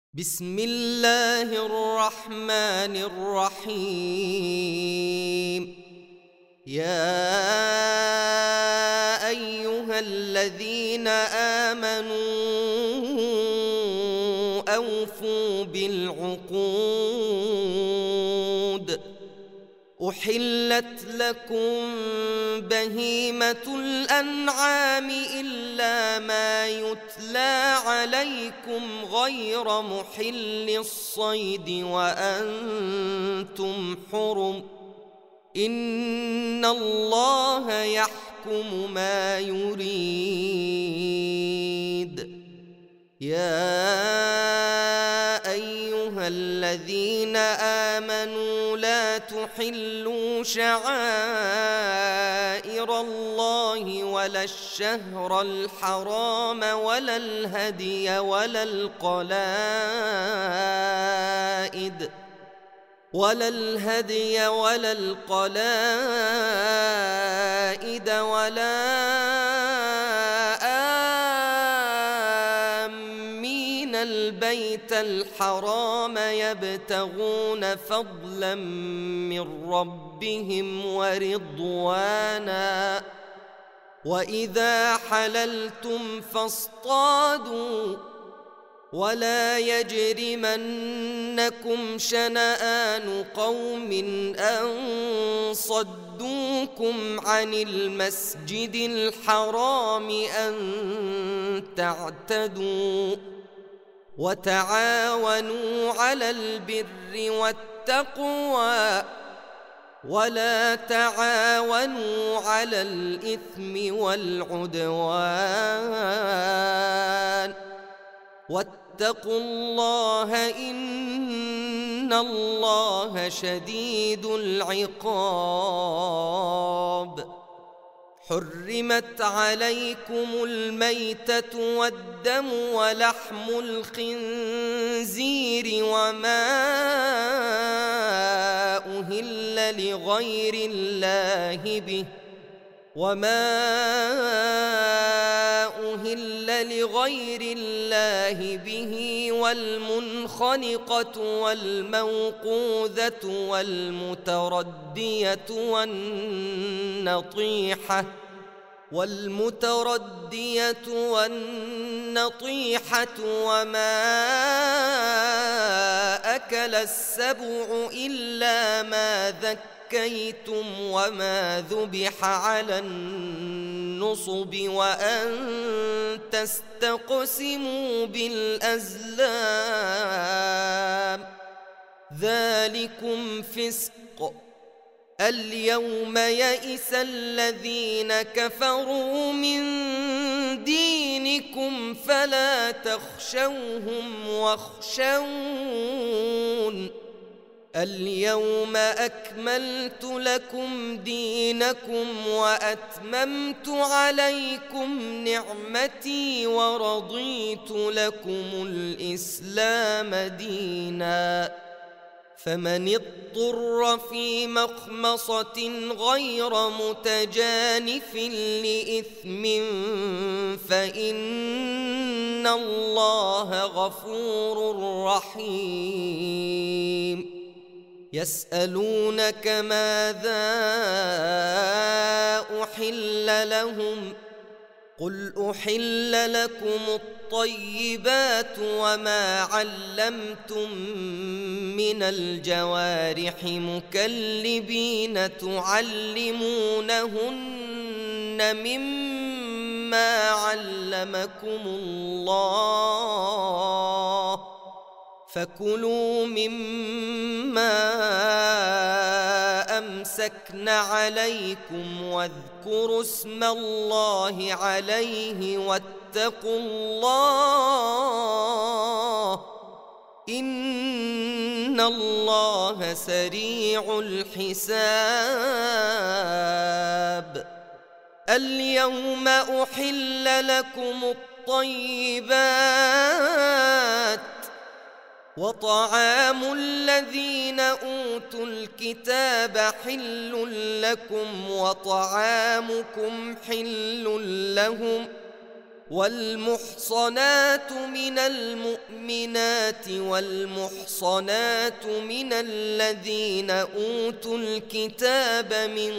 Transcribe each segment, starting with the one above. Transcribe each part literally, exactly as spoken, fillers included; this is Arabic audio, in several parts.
بسم الله الرحمن الرحيم. يا أيها الذين آمنوا أوفوا بالعقود. أحلت لكم بهيمة الأنعام إلا ما يتلى عليكم غير محل الصيد وأنتم حرم. إن الله يحكم ما يريد. يا أيها الذين آمنوا لا تحلوا شعائر الله ولا الشهر الحرام ولا الهدي ولا القلائد ولا الهدي ولا القلائد ولا آمين البيت الحرام يبتغون فضلا من ربهم ورضوانا. وإذا حللتم فاصطادوا ولا يجرمنكم شنآن قوم أن صدوكم عن المسجد الحرام أن تعتدوا. وتعاونوا على البر والتقوى ولا تعاونوا على الإثم والعدوان. واتقوا الله إن الله شديد العقاب. حرمت عليكم الميتة والدم ولحم الخنزير وما أهل لغير الله به وما أهل لغير الله به والمنخنقة والموقوذة والمتردية والنطيحة والمتردية والنطيحة وما أكل السبع إلا ما ذكيتم وما ذبح على النصب وأن تستقسموا بالأزلام ذلكم فسق. اليوم يئس الذين كفروا من دينكم فلا تخشوهم واخشون. اليوم أكملت لكم دينكم وأتممت عليكم نعمتي ورضيت لكم الإسلام ديناً. فمن اضطر في مخمصة غير متجانف لإثم فإن الله غفور رحيم. يسألونك ماذا أحل لهم قل أحل لكم الطيبات وما علمتم من الجوارح مكلبين تعلمونهن مما علمكم الله فكلوا مما أمسكن عليكم واذكروا اسم الله عليه واتقوا الله إن الله سريع الحساب. اليوم أحل لكم الطيبات وطعام الذين أوتوا الكتاب حل لكم وطعامكم حل لهم والمحصنات من المؤمنات والمحصنات من الذين أوتوا الكتاب من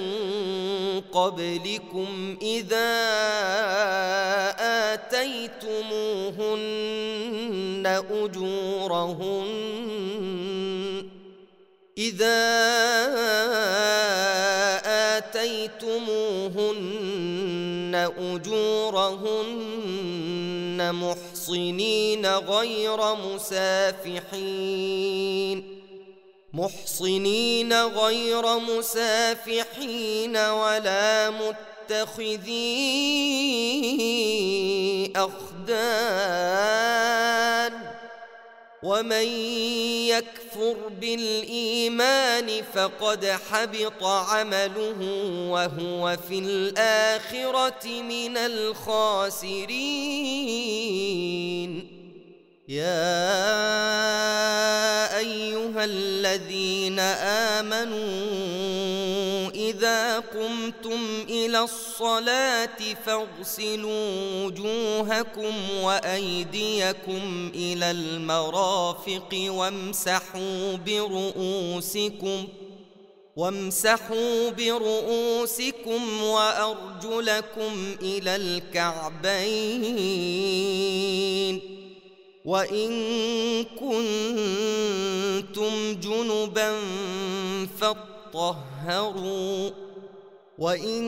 قبلكم إذا آتيتموهن أجورهن إذا آتيتموهن أجورهن محصنين غير مسافحين محصنين غير مسافحين ولا متخذي أخدان ومن يكفر بالإيمان فقد حبط عمله وهو في الآخرة من الخاسرين. يا أيها الذين آمنوا إذا قمتم إلى الصلاة فاغسلوا وجوهكم وأيديكم إلى المرافق وامسحوا برؤوسكم وامسحوا برؤوسكم وأرجلكم إلى الكعبين وإن كنتم جنبا فاطهروا وإن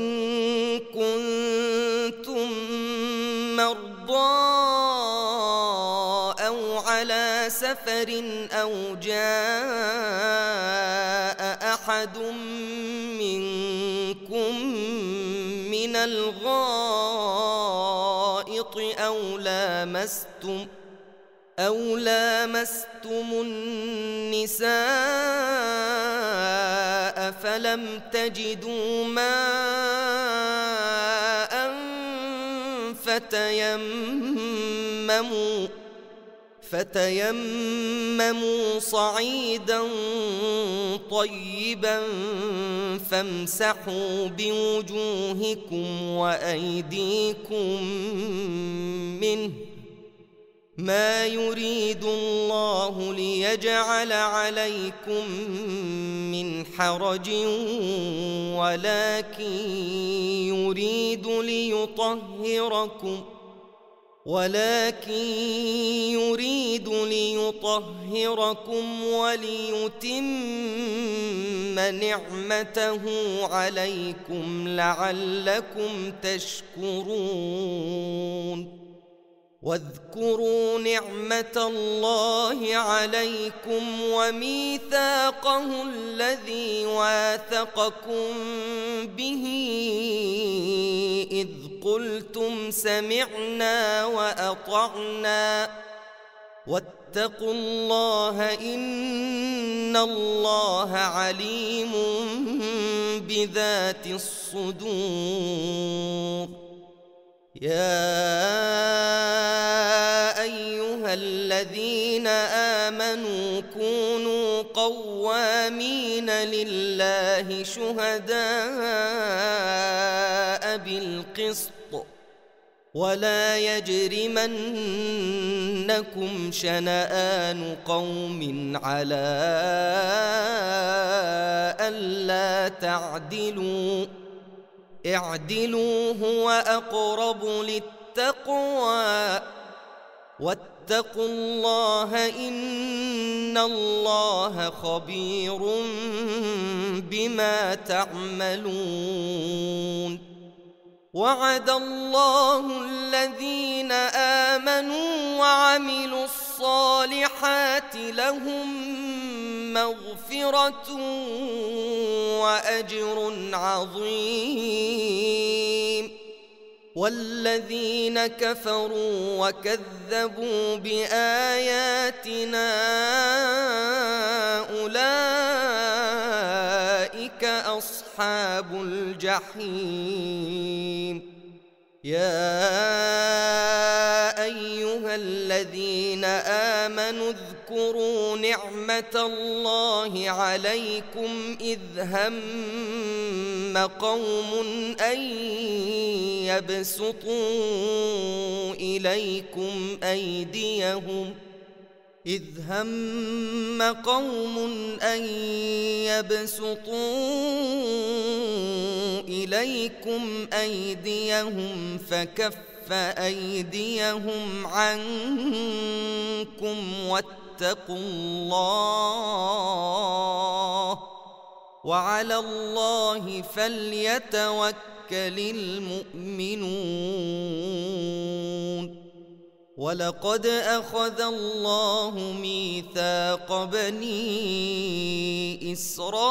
كنتم مرضى أو على سفر أو جاء أحد منكم من الغائط أو لامستم أو لامستم النساء فلم تجدوا ماء فتيمموا فتيمموا صعيدا طيبا فامسحوا بوجوهكم وأيديكم منه ما يريد الله ليجعل عليكم من حرج ولكن يريد ليطهركم ولكن يريد ليطهركم وليتم نعمته عليكم لعلكم تشكرون. واذكروا نعمة الله عليكم وميثاقه الذي واثقكم به إذ قلتم سمعنا وأطعنا واتقوا الله إن الله عليم بذات الصدور. يا أيها الذين آمنوا كونوا قوامين لله شهداء بالقسط ولا يجرمنكم شنآن قوم على ألا تعدلوا اعدلوا هو أقرب للتقوى واتقوا الله إن الله خبير بما تعملون. وعد الله الذين آمنوا وعملوا الصالحات لهم مغفرة وأجر عظيم والذين كفروا وكذبوا بآياتنا أولئك أصحاب الجحيم. يا أيها أيها الذين آمنوا اذكروا نعمة الله عليكم إذ هم قوم أن يبسطوا إليكم أيديهم إذ هم قوم أن يبسطوا إليكم أيديهم فكف أيديهم عنكم واتقوا الله وعلى الله فليتوكل المؤمنون. ولقد أخذ الله ميثاق بني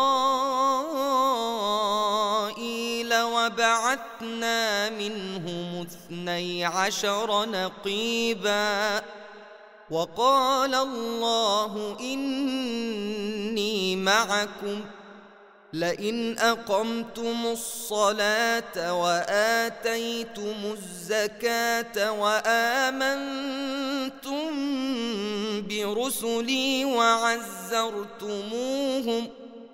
إسرائيل وبعثنا منهم اثني عشر نقيبا وقال الله إني معكم لئن أقمتم الصلاة وآتيتم الزكاة وآمنتم برسلي وعزرتموهم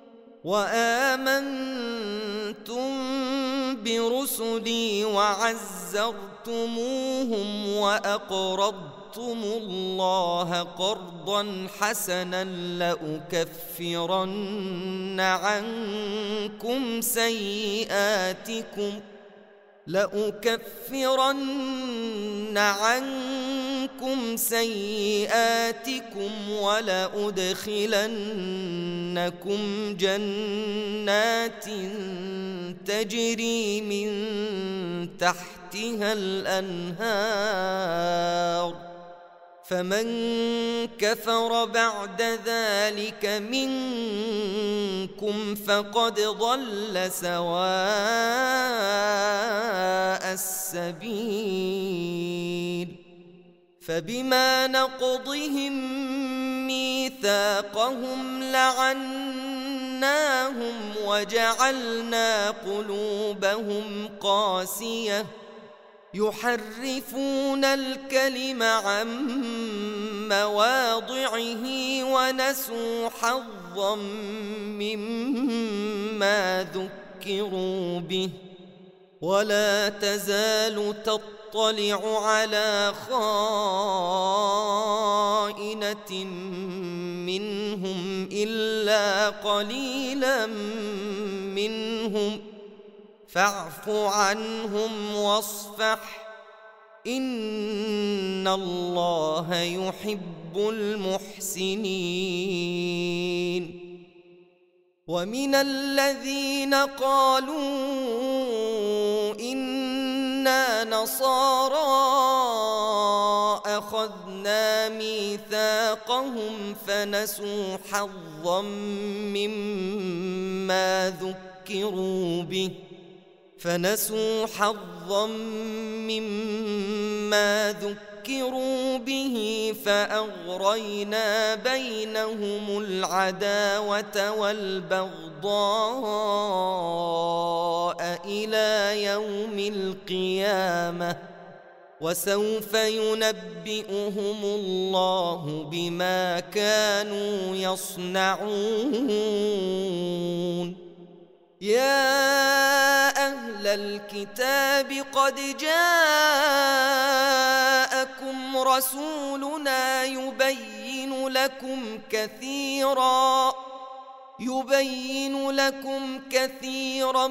وآمنتم برسلي وعزرتموهم وأقرضتم الله قرضا حسنا لأكفرن عنكم سيئاتكم لأكفرن عنكم سيئاتكم ولأدخلنكم جنات تجري من تحتها الأنهار فمن كفر بعد ذلك منكم فقد ضل سواء السبيل. فبما نقضهم ميثاقهم لعناهم وجعلنا قلوبهم قاسية يحرفون الكلم عن مواضعه ونسوا حظا مما ذكروا به ولا تزال تطلع على خائنة منهم إلا قليلا منهم فاعف عنهم واصفح إن الله يحب المحسنين. ومن الذين قالوا إنا نصارى أخذنا ميثاقهم فنسوا حظا مما ذكروا به فنسوا حظا مما ذكروا به فأغرينا بينهم العداوة والبغضاء إلى يوم القيامة وسوف ينبئهم الله بما كانوا يصنعون. يا أهل الكتاب قد جاءكم رسولنا يبين لكم كثيرا يبين لكم كثيرا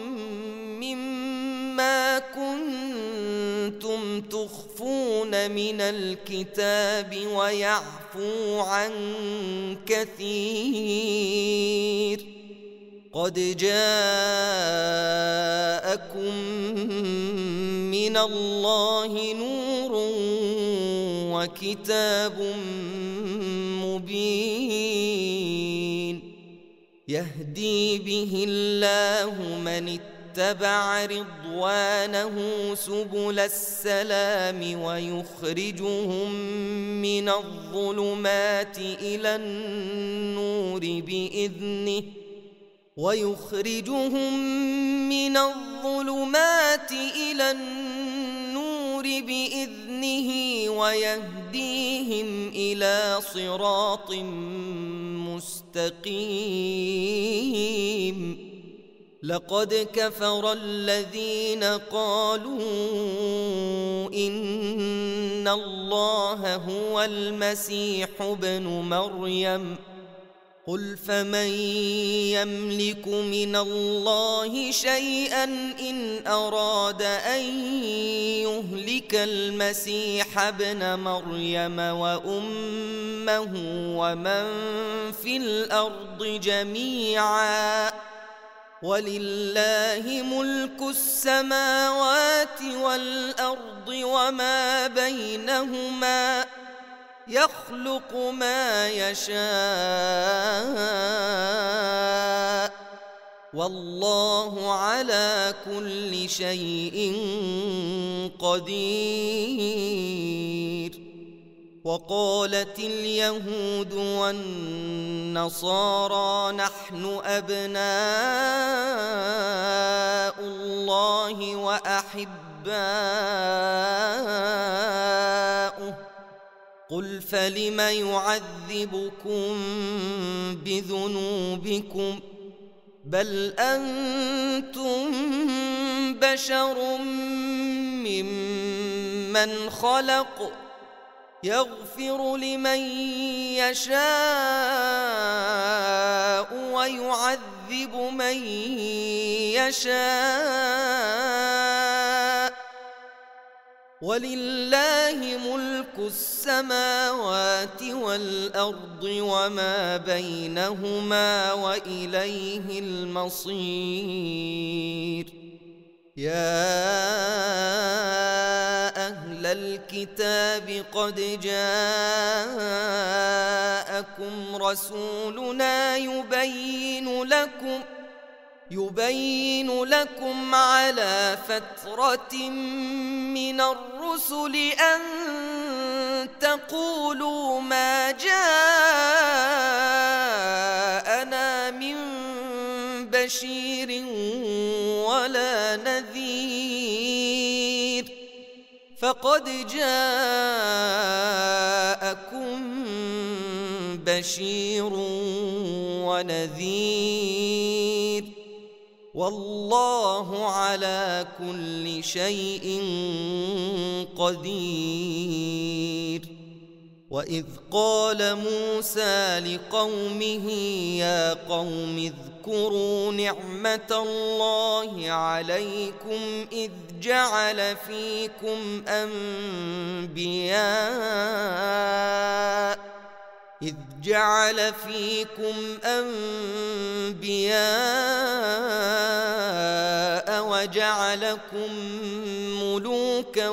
مما كنتم تخفون من الكتاب ويعفو عن كثير قد جاءكم من الله نور وكتاب مبين يهدي به الله من اتبع رضوانه سبل السلام ويخرجهم من الظلمات إلى النور بإذنه ويخرجهم من الظلمات إلى النور بإذنه ويهديهم إلى صراط مستقيم. لقد كفر الذين قالوا إن الله هو المسيح ابن مريم، قل فمن يملك من الله شيئا إن أراد أن يهلك المسيح ابن مريم وأمه ومن في الأرض جميعا، ولله ملك السماوات والأرض وما بينهما، يخلق ما يشاء، والله على كل شيء قدير. وقالت اليهود والنصارى نحن أبناء الله وأحباؤه، قل فلم يعذبكم بذنوبكم، بل أنتم بشر ممن خلق، يغفر لمن يشاء ويعذب من يشاء، ولله ملك السماوات والأرض وما بينهما وإليه المصير. يا أهل الكتاب قد جاءكم رسولنا يبين لكم يبين لكم على فترة من الرسل أن تقولوا ما جاءنا من بشير ولا نذير، فقد جاءكم بشير ونذير، والله على كل شيء قدير. وإذ قال موسى لقومه يا قوم اذكروا نعمة الله عليكم إذ جعل فيكم أنبياء إذ جعل فيكم أنبياء وجعلكم ملوكا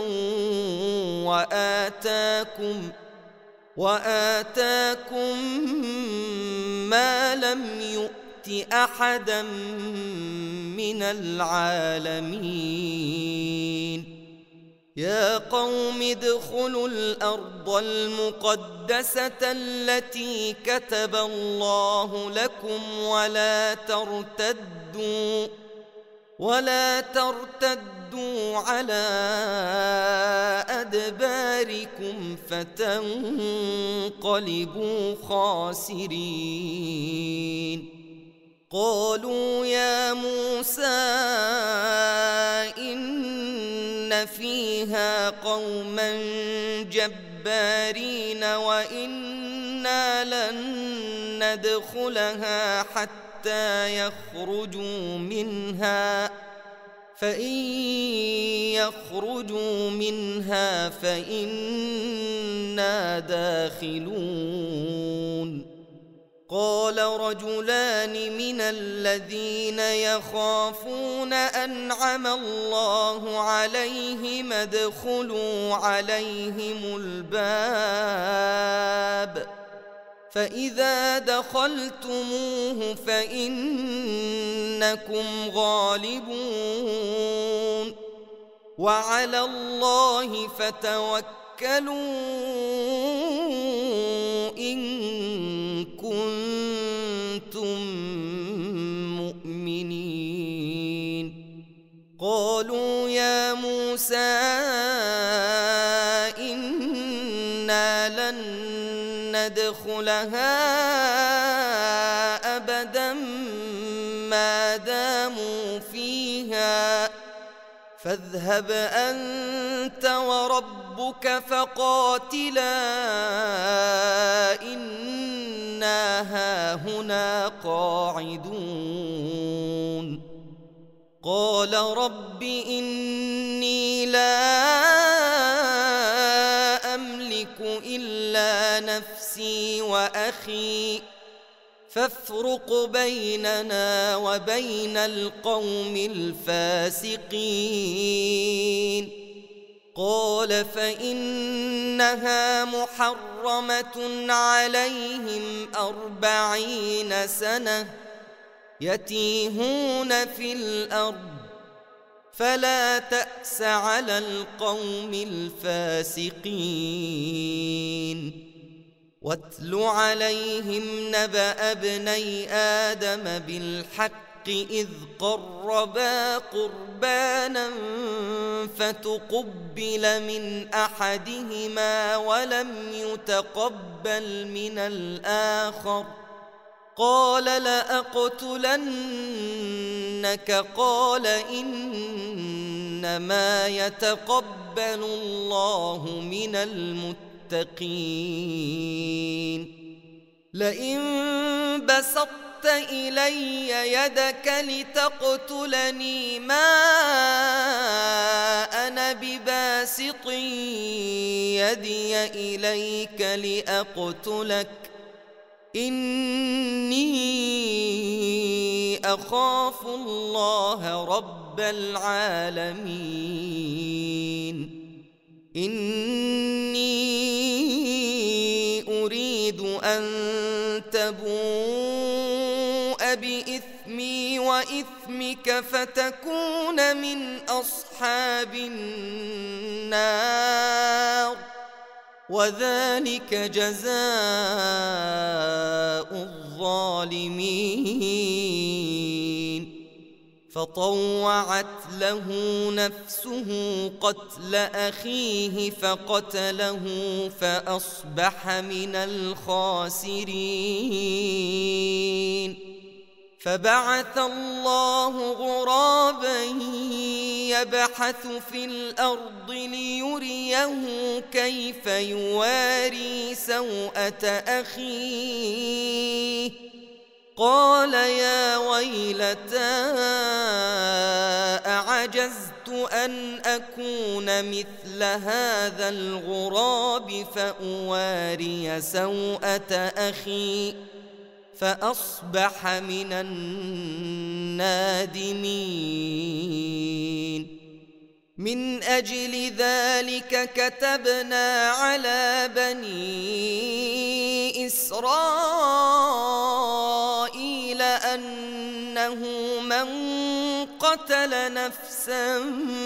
وآتاكم وآتاكم ما لم يؤت أحدا من العالمين. يا قوم ادخلوا الأرض المقدسة التي كتب الله لكم ولا ترتدوا ولا ترتدوا على أدباركم فتنقلبوا خاسرين. قالوا يا موسى إن فيها قوما جبارين وإنا لن ندخلها حتى يخرجوا منها فإن يخرجوا منها فإنا داخلون. قال رجلان من الذين يخافون أنعم الله عليهم ادخلوا عليهم الباب فإذا دخلتموه فإنكم غالبون وعلى الله فتوكلوا إن كنتم مؤمنين. قالوا يا موسى لن ندخلها أبدا ما داموا فيها فاذهب أنت وربك فقاتلا إنا هاهنا قاعدون قال رب إني لا أملك إلا نفسي وأخي فافرق بيننا وبين القوم الفاسقين قال فإنها محرمة عليهم أربعين سنة يتيهون في الأرض فلا تأس على القوم الفاسقين واتل عليهم نبأ ابني آدم بالحق إذ قربا قربانا فتقبل من أحدهما ولم يتقبل من الآخر قال لأقتلنك قال إنما يتقبل الله من المتقين لئن بسطت إلي يدك لتقتلني ما أنا بباسط يدي إليك لأقتلك إني أخاف الله رب العالمين إني أريد أن تبوء بإثمي وإثمك فتكون من أصحاب النار وذلك جزاء الظالمين فطوعت له نفسه قتل أخيه فقتله فأصبح من الخاسرين فبعث الله غرابا يبحث في الأرض ليريه كيف يواري سوءة أخيه قال يا ويلتى أعجزت أن أكون مثل هذا الغراب فأواري سوءة أخي فأصبح من النادمين من أجل ذلك كتبنا على بني إسرائيل أنه من قتل نفسا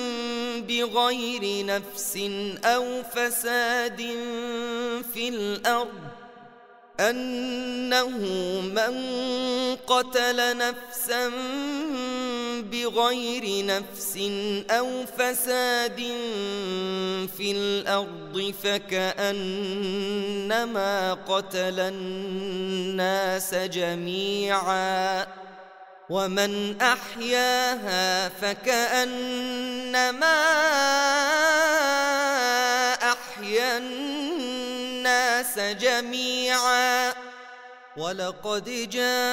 بغير نفس أو فساد في الأرض أنه من قتل نفسا بغير نفس أو فساد في الأرض فكأنما قتل الناس جميعا ومن أحياها فكأنما أحيا الناس جميعا ولقد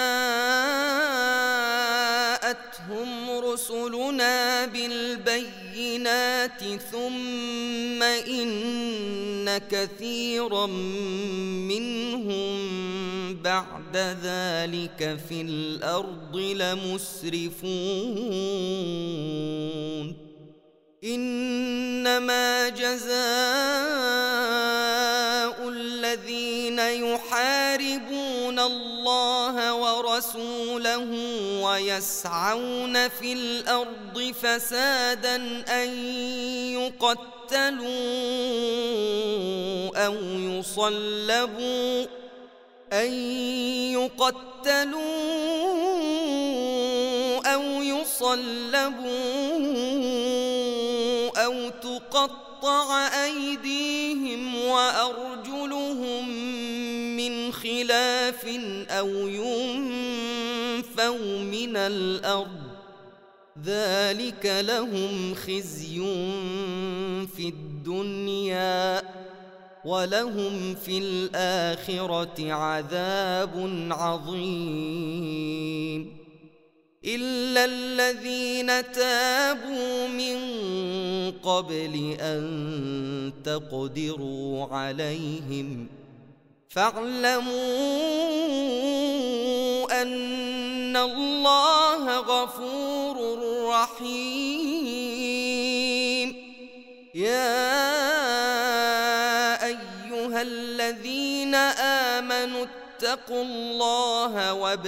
جاءتهم رسلنا بالبينات ثم إن كثيرا منهم بعد ذلك في الأرض لمسرفون إنما جزاء الذين يحاربون الله ورسوله ويسعون في الأرض فسادا أن يقتلوا أو يصلبوا أن يقتلوا أو يصلبوا أو تقطع أيديهم وأرجلهم خلاف أو ينفوا من الأرض ذلك لهم خزي في الدنيا ولهم في الآخرة عذاب عظيم إلا الذين تابوا من قبل أن تقدروا عليهم فاعلموا أن الله غفور رحيم يا أيها الذين آمنوا اتقوا الله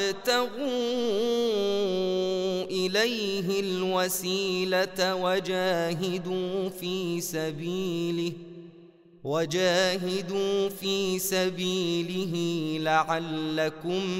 وابتغوا إليه الوسيلة وجاهدوا في سبيله وجاهدوا في سبيله لعلكم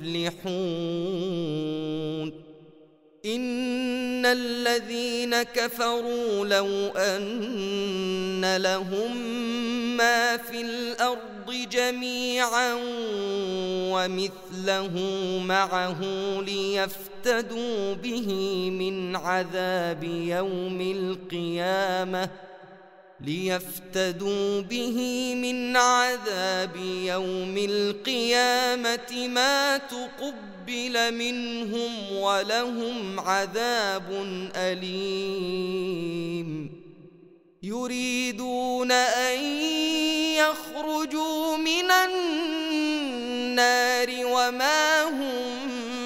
تفلحون إن الذين كفروا لو أن لهم ما في الأرض جميعا ومثله معه ليفتدوا به من عذاب يوم القيامة ليفتدوا به من عذاب يوم القيامة ما تقبل منهم ولهم عذاب أليم يريدون أن يخرجوا من النار وما هم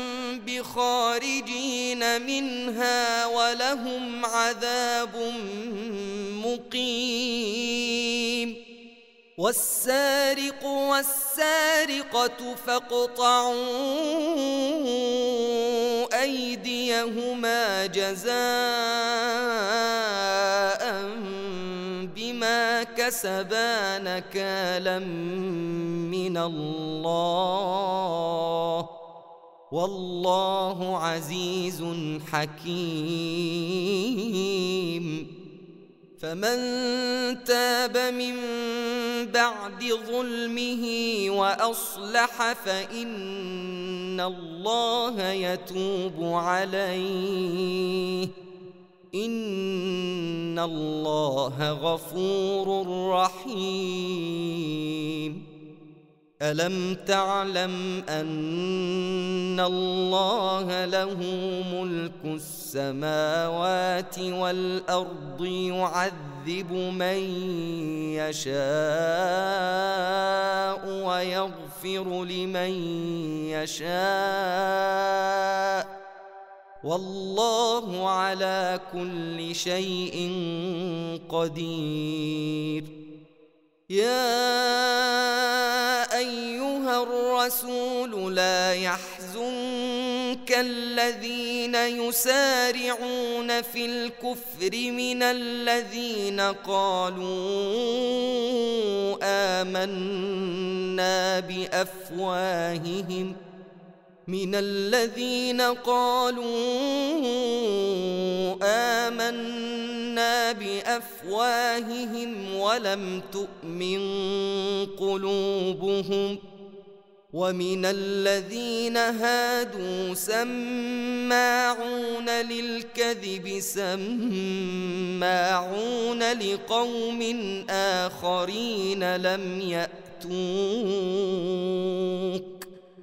بخارجين منها ولهم عذاب مقيم والسارق والسارقة فاقطعوا أيديهما جزاء بما كسبا نكالا من الله والله عزيز حكيم فمن تاب من بعد ظلمه وأصلح فإن الله يتوب عليه إن الله غفور رحيم ألم تعلم أن الله له ملك السماوات والأرض يعذب من يشاء ويغفر لمن يشاء والله على كل شيء قدير يا أيها الرسول لا يحزنك الذين يسارعون في الكفر من الذين قالوا آمنا بأفواههم من الذين قالوا آمنا بأفواههم ولم تؤمن قلوبهم ومن الذين هادوا سماعون للكذب سماعون لقوم آخرين لم يأتوك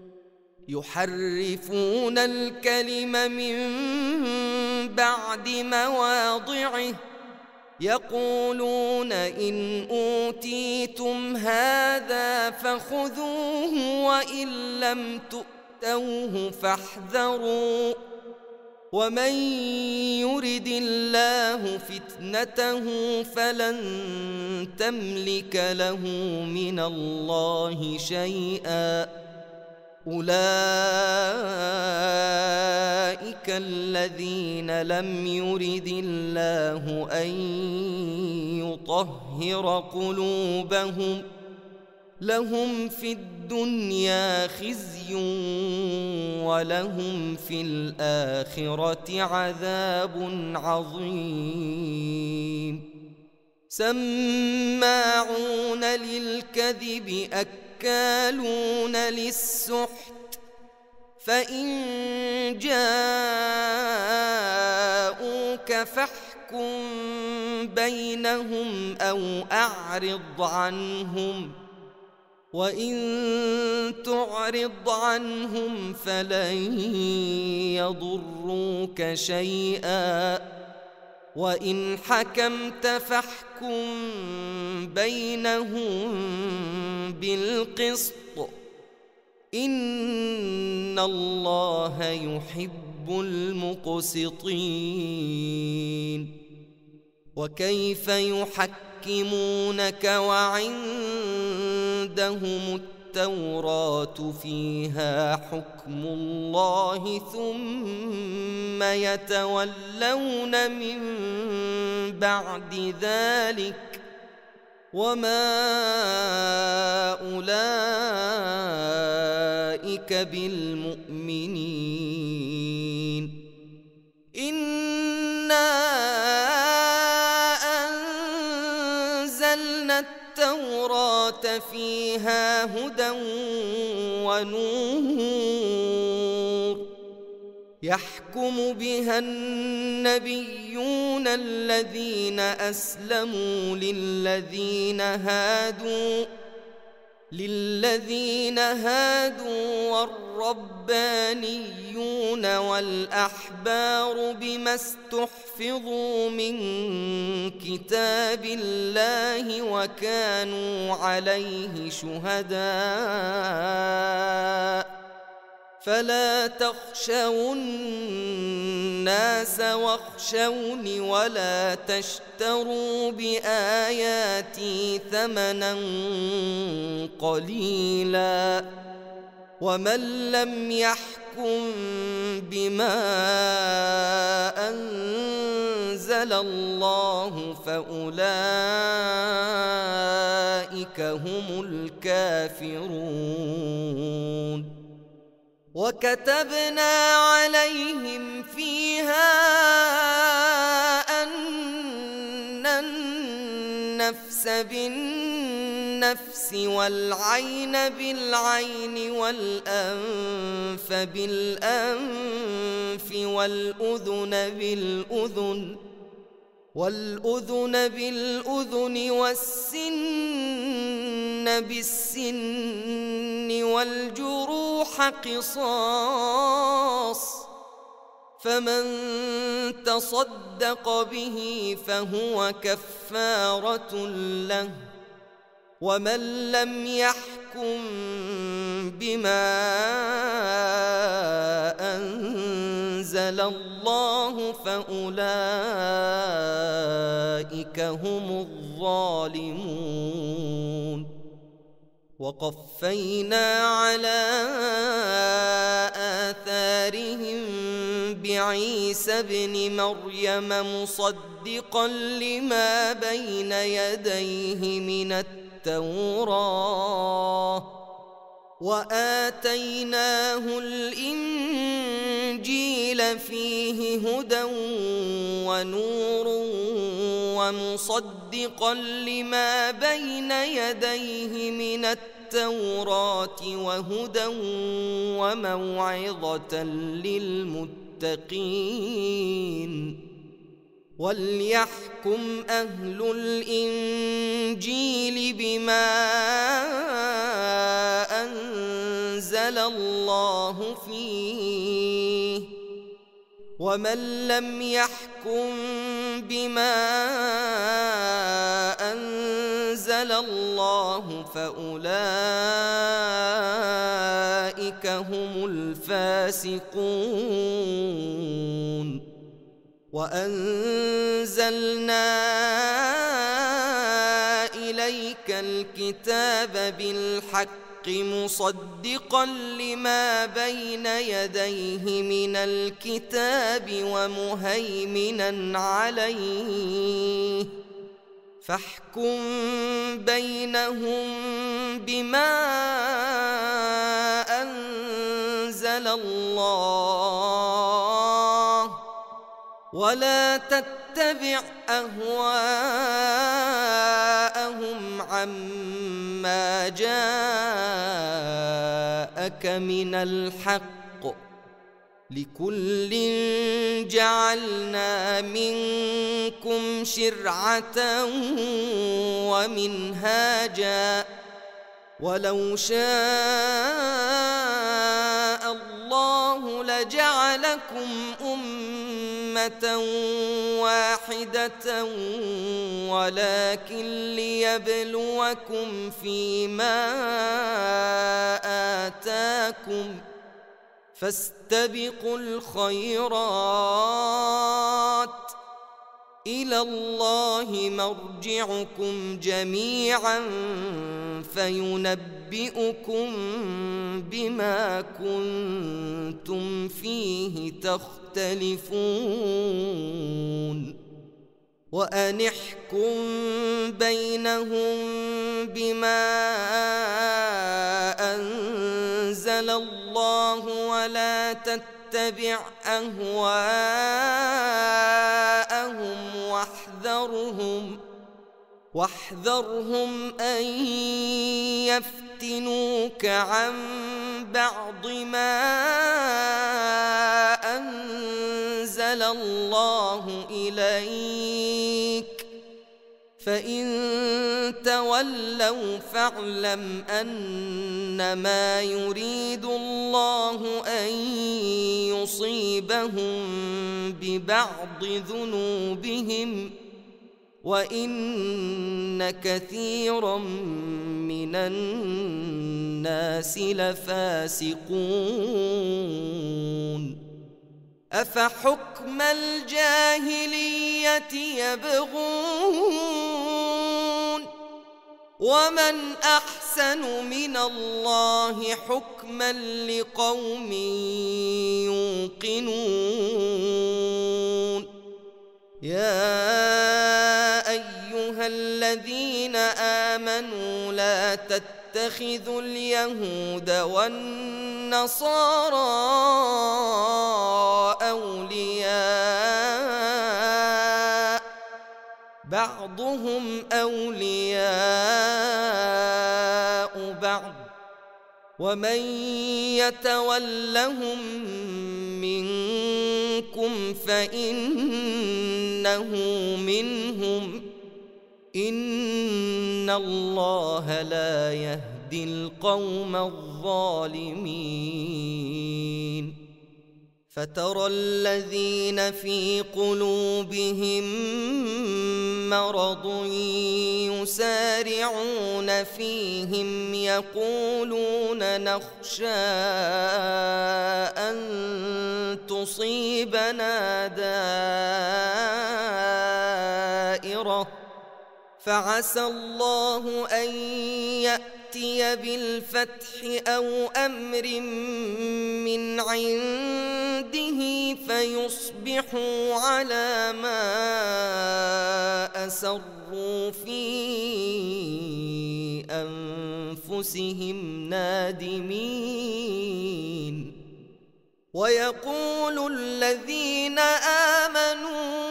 يحرفون الكلم من بعد مواضعه يقولون إن أوتيتم هذا فخذوه وإن لم تؤتوه فاحذروا ومن يرد الله فتنته فلن تملك له من الله شيئا أولئك الذين لم يرد الله أن يطهر قلوبهم لهم في الدنيا خزي ولهم في الآخرة عذاب عظيم سماعون للكذب أكالون للسحت فإن جاءوك فاحكم بينهم أو أعرض عنهم وإن تعرض عنهم فلن يضروك شيئا وإن حكمت فاحكم بينهم بالقسط إن الله يحب المقسطين. وكيف يحكمونك وعندهم التوراة فيها حكم الله ثم يتولون من بعد ذلك وما أولئك بالمؤمنين. إنا أنزلنا التوراة فيها هدى ونور يحكم بها النبيون الذين أسلموا للذين هادوا للذين هادوا والربانيون والأحبار بما استحفظوا من كتاب الله وكانوا عليه شهداء فلا تخشوا الناس واخشوني ولا تشتروا بآياتي ثمنا قليلا ومن لم يحكم بما أنزل الله فأولئك هم الكافرون. وكتبنا عليهم فيها أن النفس بالنفس والعين بالعين والأنف بالأنف والأذن بالأذن والأذن بالأذن والسن بالسن والجروح قصاص فمن تصدق به فهو كفارة له ومن لم يحكم بما أنزل الله فأولئك هم الظالمون. وقفينا على آثارهم بعيسى ابن مريم مصدقا لما بين يديه من التوراة وآتيناه الإنجيل فيه هدى ونور ومصدقا لما بين يديه من التوراة وهدى وموعظة للمتقين. وليحكم أهل الإنجيل بما أنزل الله فيه ومن لم يحكم بما أنزل الله فأولئك هم الفاسقون. وأنزلنا إليك الكتاب بالحق مصدقا لما بين يديه من الكتاب ومهيمنا عليه فاحكم بينهم بما أنزل الله ولا تتبع تتبع أهواءهم عما جاءك من الحق. لكل جعلنا منكم شرعة ومنهاجا ولو شاء الله لجعلكم أمة واحدة ولكن ليبلوكم فيما آتاكم فاستبقوا الخيرات إلى الله مرجعكم جميعا فينبئكم بما كنتم فيه تختلفون. وأن احكم بينهم بما أنزل الله ولا تتبع أهواءهم واحذرهم واحذرهم أن يفتنوك عن بعض ما أنزل الله إليك فإن تولوا فاعلم أنما يريد الله أن يصيبهم ببعض ذنوبهم وإن كثيرا من الناس لفاسقون. أفحكم الجاهلية يبغون ومن أحسن من الله حكما لقوم يوقنون. يا أيها الذين آمنوا لا تتخذوا اليهود والنصارى أولياء بعضهم أولياء بعض ومن يتولهم منكم فإنه منهم إن الله لا يهدي القوم الظالمين. فترى الذين في قلوبهم مرض يسارعون فيهم يقولون نخشى أن تصيبنا دائرة فعسى الله أن يأتي بالفتح أو أمر من عنده فيصبحوا على ما أسروا في أنفسهم نادمين. ويقول الذين آمنوا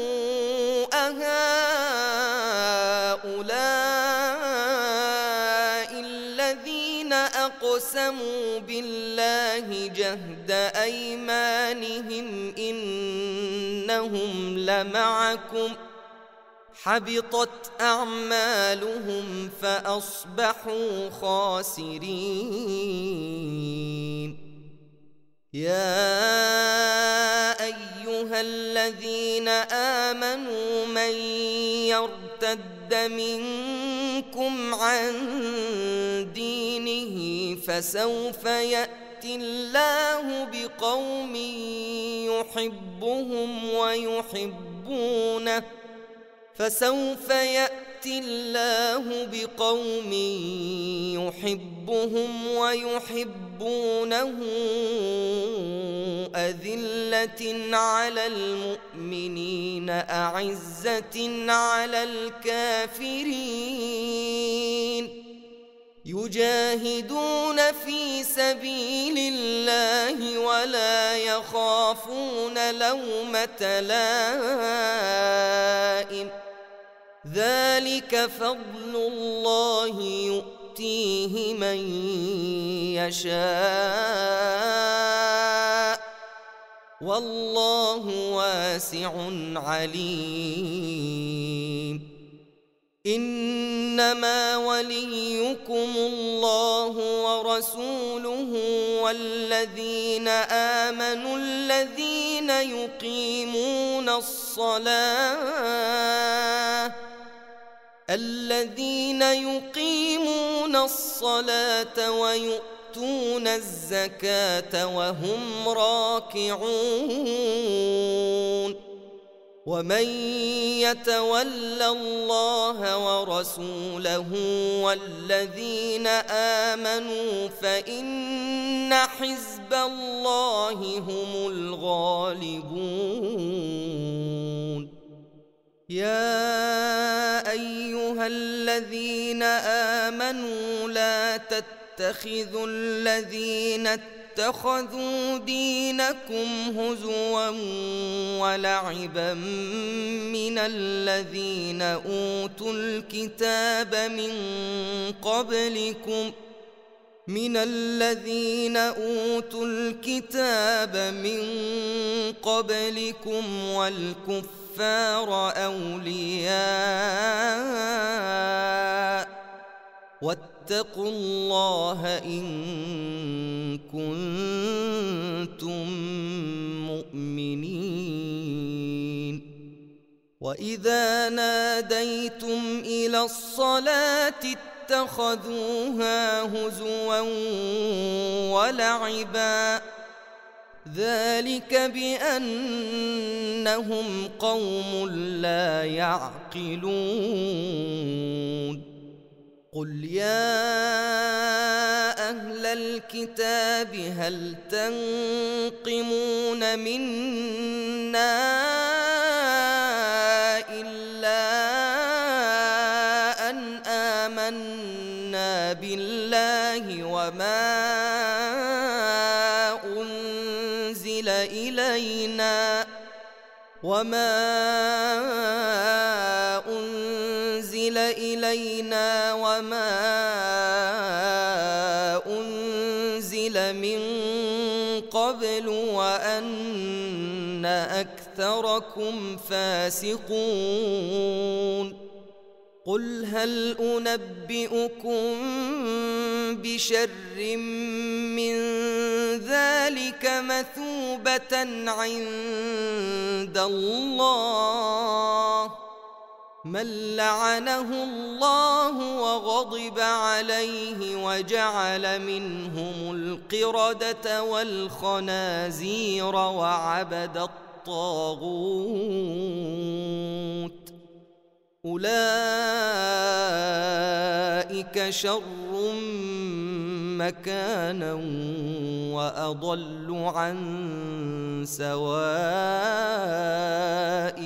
أهؤلاء الذين أقسموا بالله جهد أيمانهم إنهم لمعكم حبطت أعمالهم فأصبحوا خاسرين. يا أيها الذين آمنوا من يرتد منكم عن دينه فسوف يأتي الله بقوم يحبهم ويحبونه فسوف يأتي الله بقوم يحبهم ويحبونه أذلة على المؤمنين أعزة على الكافرين يجاهدون في سبيل الله ولا يخافون لومة لائم ذلك فضل الله يؤتيه من يشاء والله واسع عليم إنما وليكم الله ورسوله والذين آمنوا الذين يقيمون الصلاة الذين يقيمون الصلاة ويؤتون الزكاة وهم راكعون ومن يتول الله ورسوله والذين آمنوا فإن حزب الله هم الغالبون يا أيها الذين آمنوا لا تتخذوا الذين اتخذوا دينكم هزوا ولعبا من الذين أوتوا الكتاب من قبلكم من الذين أوتوا الكتاب من قبلكم والكفار أولياء واتقوا الله إن كنتم مؤمنين وإذا ناديتم إلى الصلاة اتخذوها هزوا ولعبا ذلك بأنهم قوم لا يعقلون قل يا أهل الكتاب هل تنقمون منا إلا أن آمنا بالله وما أنزل إلينا وما أنزل إلينا وما أنزل من قبل وأن أكثركم فاسقون قل هل أنبئكم بشر من ذلك مثوبة عند الله من لعنه الله وغضب عليه وجعل منهم القردة والخنازير وعبد الطاغوت أولئك شر مكانا وأضل عن سواء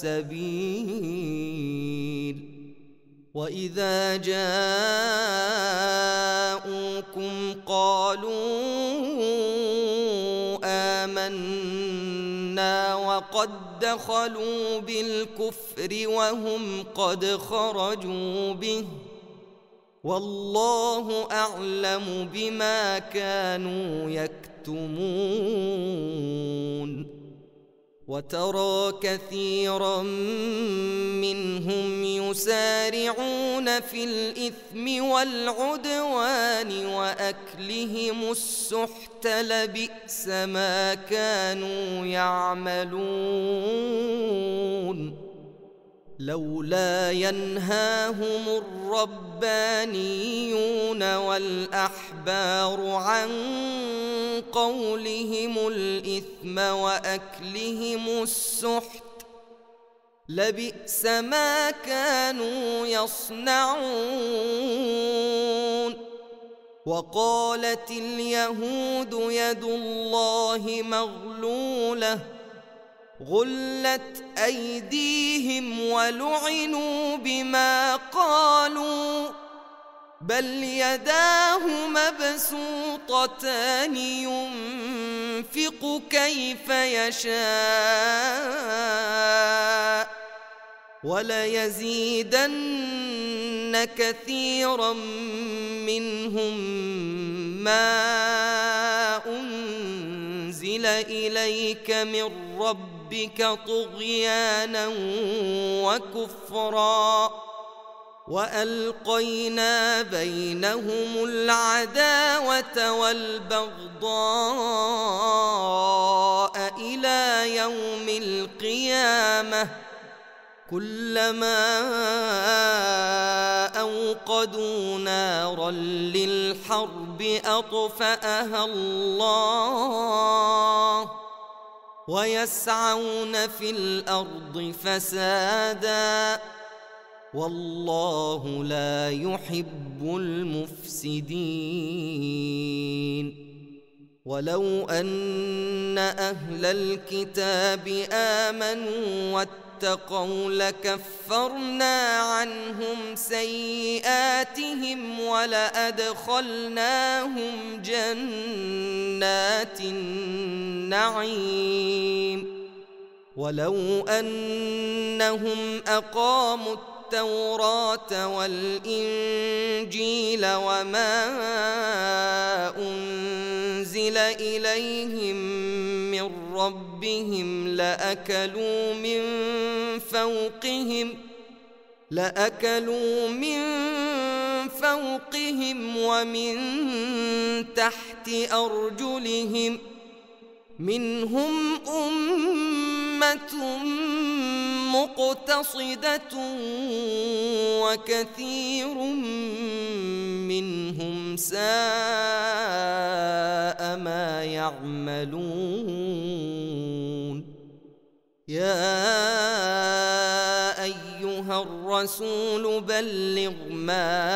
السبيل وإذا جاءوكم قالوا آمنا وقد دخلوا بالكفر وهم قد خرجوا به والله أعلم بما كانوا يكتمون وترى كثيرا منهم يسارعون في الإثم والعدوان وأكلهم السحت لبئس ما كانوا يعملون لولا ينهاهم الربانيون والأحبار عن قولهم الإثم وأكلهم السحت لبئس ما كانوا يصنعون وقالت اليهود يد الله مغلولة غلت أيديهم ولعنوا بما قالوا بل يداه مبسوطتان ينفق كيف يشاء وليزيدن كثيرا منهم ما أنزل إليك من ربك طغيانا وكفرا وألقينا بينهم العداوة والبغضاء إلى يوم القيامة كلما أوقدوا نارا للحرب أطفأها الله ويسعون في الأرض فسادا والله لا يحب المفسدين ولو أن أهل الكتاب آمنوا واتقوا لكفرنا عنهم سيئاتهم ولأدخلناهم جنات النعيم ولو أنهم أقاموا التوراة والإنجيل وما أنزل إليهم من ربهم لأكلوا من فوقهم لأكلوا من فوقهم ومن تحت أرجلهم منهم أمة مقتصدة وكثير منهم ساء ما يعملون يا أيها الرسول بلغ ما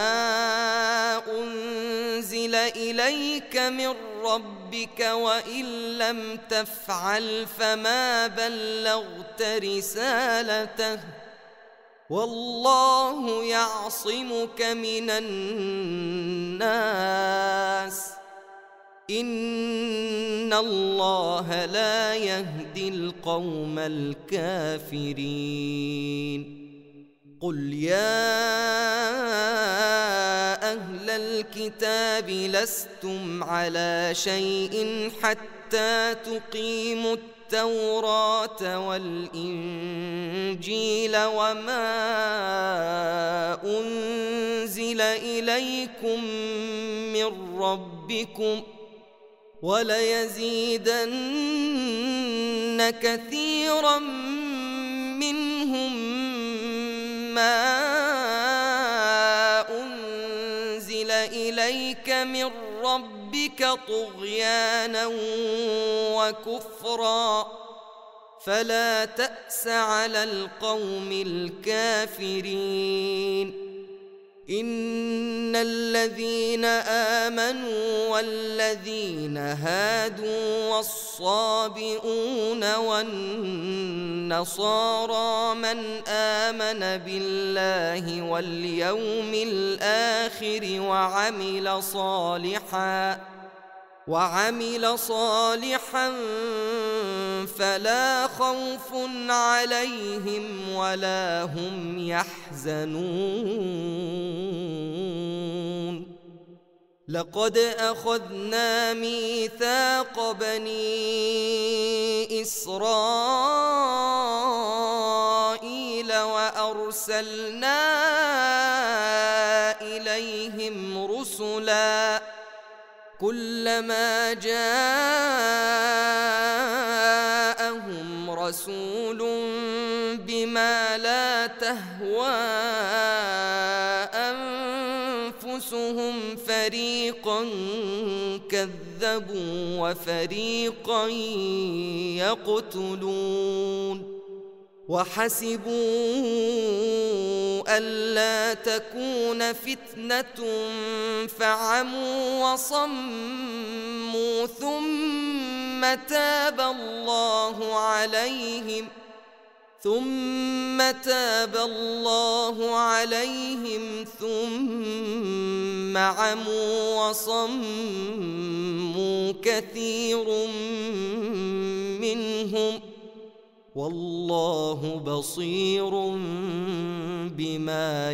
أنزل إليك من ربك وإن لم تفعل فما بلغت رسالته والله يعصمك من الناس إن الله لا يهدي القوم الكافرين قل يا أهل الكتاب لستم على شيء حتى تقيموا التوراة والإنجيل وما أنزل إليكم من ربكم وليزيدن كثيرا منهم ما أنزل إليك من ربك طغيانا وكفرا فلا تأس على القوم الكافرين إن الذين آمنوا والذين هادوا والصابئون والنصارى من آمن بالله واليوم الآخر وعمل صالحا وعمل صالحا فلا خوف عليهم ولا هم يحزنون لقد أخذنا ميثاق بني إسرائيل وأرسلنا إليهم رسلاً كلما جاءهم رسول بما لا تهوى أنفسهم فريقا كذبوا وفريقا يقتلون وحسبوا ألا تكون فتنة فعموا وصموا ثم تاب الله عليهم ثم تاب الله عليهم ثم عموا وصموا كثير منهم والله بصير بما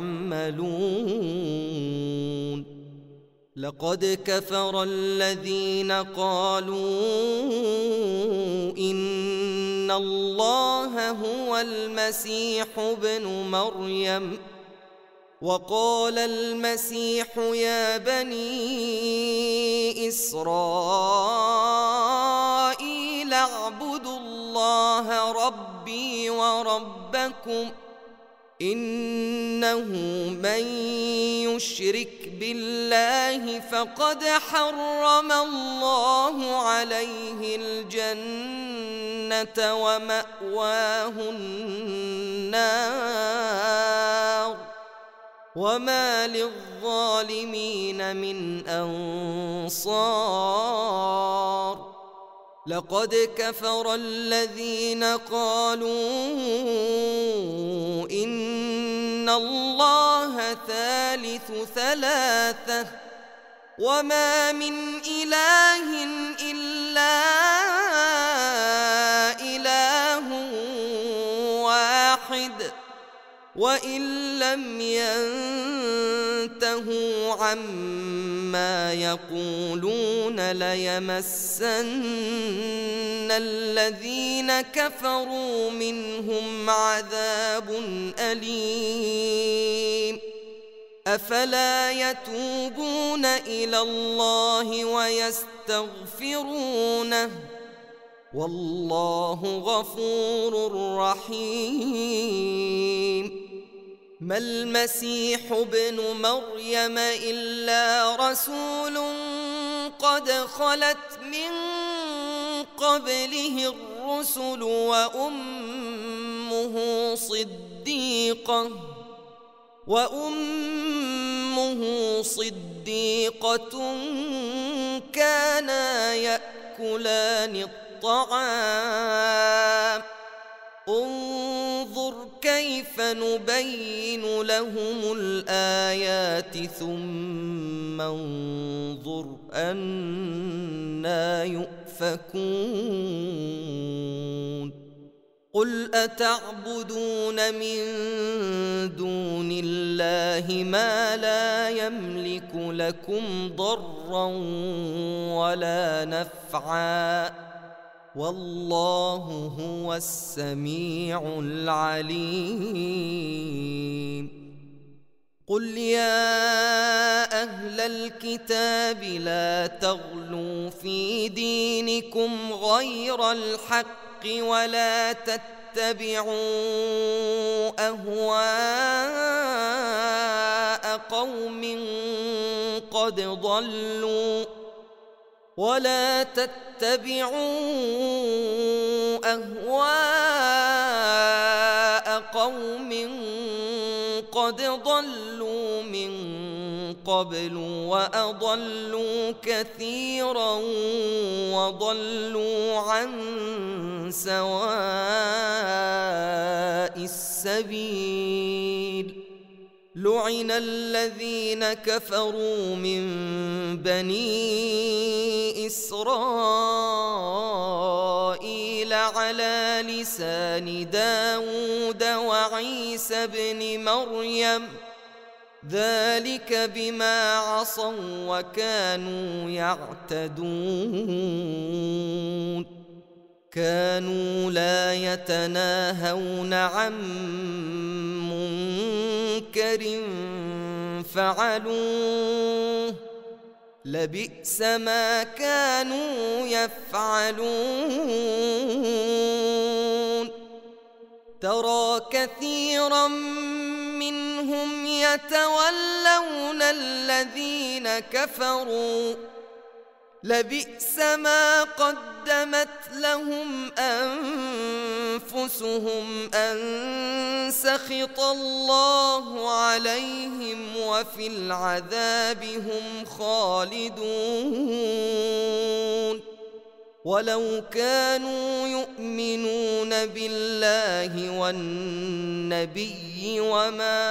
يعملون. لقد كفر الذين قالوا إن الله هو المسيح ابن مريم وقال المسيح يا بني إسرائيل اعبدوا الله ربي وربكم إنه من يشرك بالله فقد حرم الله عليه الجنة ومأواه النار وما للظالمين من أنصار. لقد كفر الذين قالوا إن الله ثالث ثلاثة وما من إله إلا إله واحد وإن لم ينتهوا عما يقولون ليمسن الذين كفروا منهم عذاب أليم. أفلا يتوبون إلى الله ويستغفرونه والله غفور رحيم. ما المسيح ابن مريم إلا رسول قد خلت من قبله الرسل وأمه صديقة وأمه صديقة كانا يأكلان الطعام انظر كيف نبين لهم الآيات ثم انظر أنى يؤفكون. قل أتعبدون من دون الله ما لا يملك لكم ضرا ولا نفعا والله هو السميع العليم. قل يا أهل الكتاب لا تغلوا في دينكم غير الحق ولا تتبعوا أهواء قوم قد ضلوا ولا تتبعوا أهواء قوم قد ضلوا من قبل وأضلوا كثيرا وضلوا عن سواء السبيل. لعن الذين كفروا من بني إسرائيل على لسان داود وعيسى بن مريم ذلك بما عصوا وكانوا يعتدون. كانوا لا يتناهون عن منكر فعلوه لبئس ما كانوا يفعلون. ترى كثيرا منهم يتولون الذين كفروا لبئس ما قدمت لهم أنفسهم أن سخط الله عليهم وفي العذاب هم خالدون. ولو كانوا يؤمنون بالله والنبي وما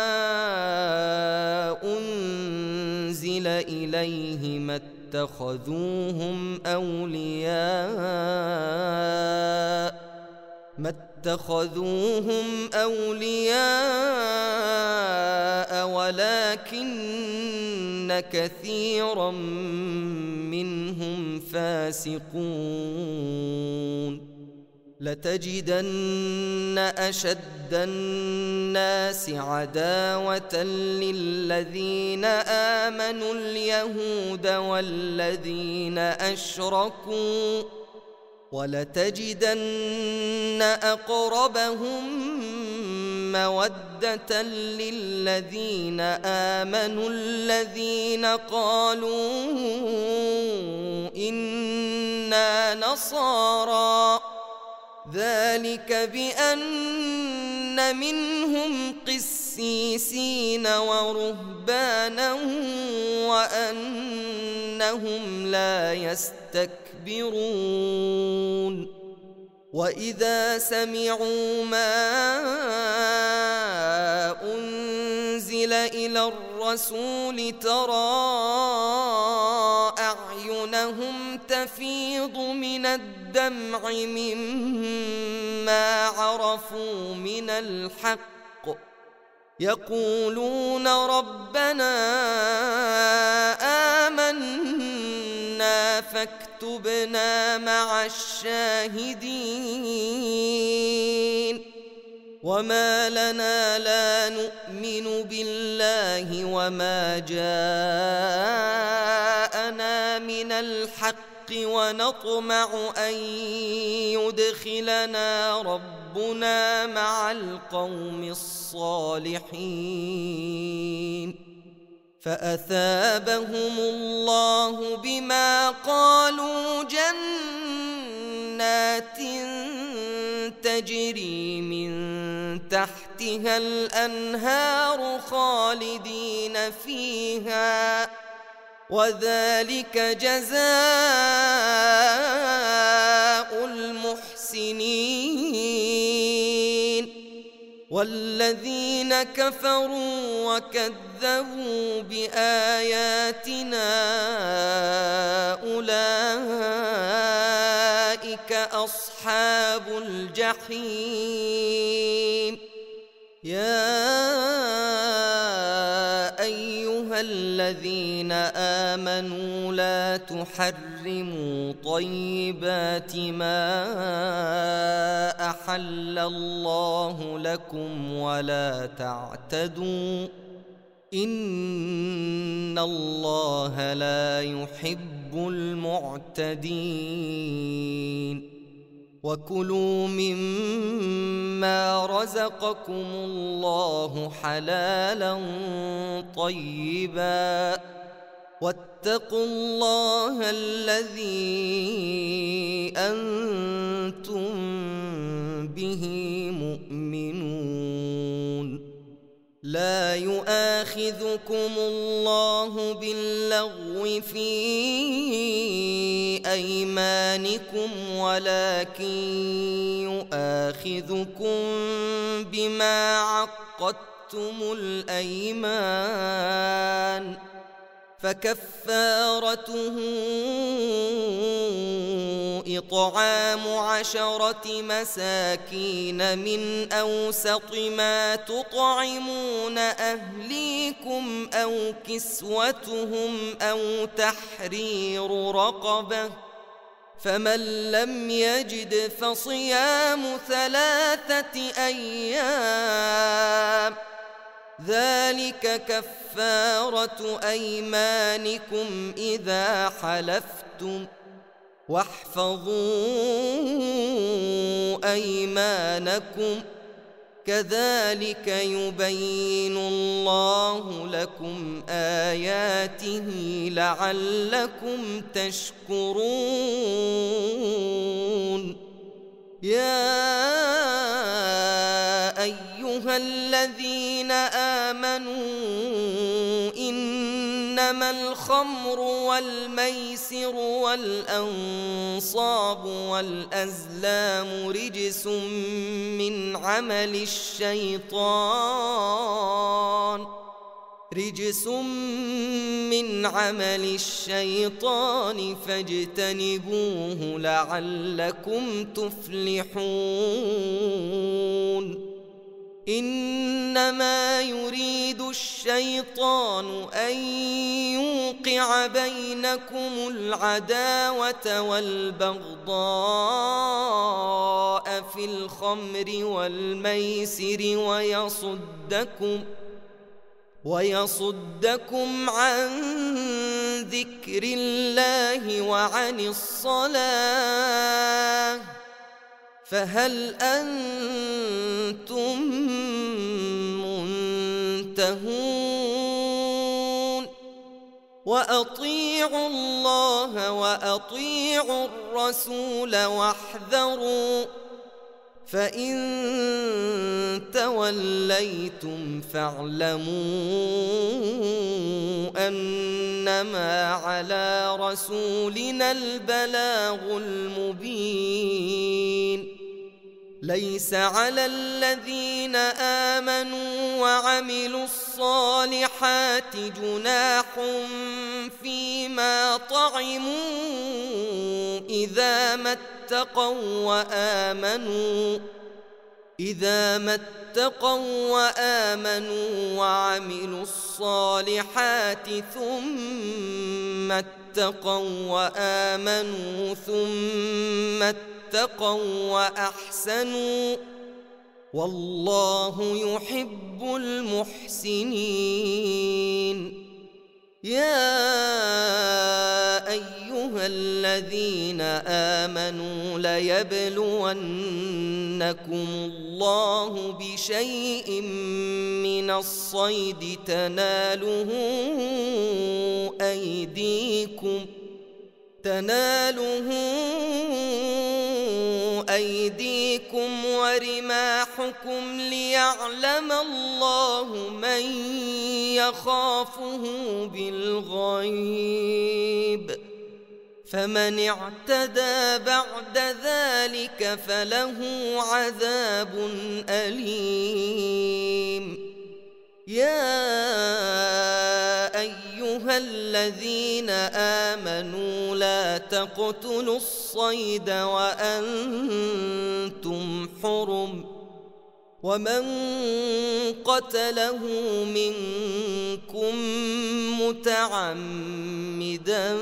أنزل إليه ما اتخذوهم أولياء ما اتخذوهم أولياء ولكن كثيرا منهم فاسقون لتجدن أشد الناس عداوة للذين آمنوا اليهود والذين أشركوا ولتجدن أقربهم مودة للذين آمنوا الذين قالوا إنا نصارى ذلك بأن منهم قسيسين ورهبانا وأنهم لا يستكبرون وإذا سمعوا ما أنزل إلى الرسول ترى أعينهم تفيض من الدمع مما عرفوا من الحق يقولون ربنا آمنا فاكتبنا مع الشاهدين وما لنا لا نؤمن بالله وما جاءنا من الحق ونطمع أن يدخلنا ربنا مع القوم الصالحين فأثابهم الله بما قالوا جنات تجري من تحتها الأنهار خالدين فيها وذلك جزاء المحسنين والذين كفروا وكذبوا بآياتنا أولئك أصحاب الجحيم يا أيها الذين آمنوا لا تحرموا طيبات ما أحل الله لكم ولا تعتدوا إن الله لا يحب المعتدين وكلوا مما رزقكم الله حلالا طيبا واتقوا الله الذي أنتم به مؤمنون لا يؤاخذكم الله باللغو في أيمانكم ولكن يؤاخذكم بما عقدتم الأيمان فكفارته إطعام عشرة مساكين من أوسط ما تطعمون أهليكم أو كسوتهم أو تحرير رقبة فمن لم يجد فصيام ثلاثة أيام ذلك كفارة أيمانكم إذا حلفتم واحفظوا أيمانكم كذلك يبين الله لكم آياته لعلكم تشكرون يا أيها الذين آمنوا إنما الخمر الخمر والميسر والأنصاب والأزلام رجس من عمل الشيطان رجس من عمل الشيطان فاجتنبوه لعلكم تفلحون إنما يريد الشيطان أن يوقع بينكم العداوة والبغضاء في الخمر والميسر ويصدكم ويصدكم عن ذكر الله وعن الصلاة فهل أنتم منتهون وأطيعوا الله وأطيعوا الرسول واحذروا فإن توليتم فاعلموا أنما على رسولنا البلاغ المبين ليس على الذين آمنوا وعملوا الصالحات جناح فيما طعموا إذا ما اتقوا وآمنوا إذا ما اتقوا وآمنوا وعملوا الصالحات ثم اتقوا وآمنوا ثم اتقوا وأحسنوا والله يحب المحسنين يا أيها الذين آمنوا ليبلونكم الله بشيء من الصيد تناله أيديكم تناله أيديكم ورماحكم ليعلم الله من يخافه بالغيب فمن اعتدى بعد ذلك فله عذاب أليم يا أيها الذين آمنوا لا تقتلوا الصيد وأنتم حرم ومن قتله منكم متعمدا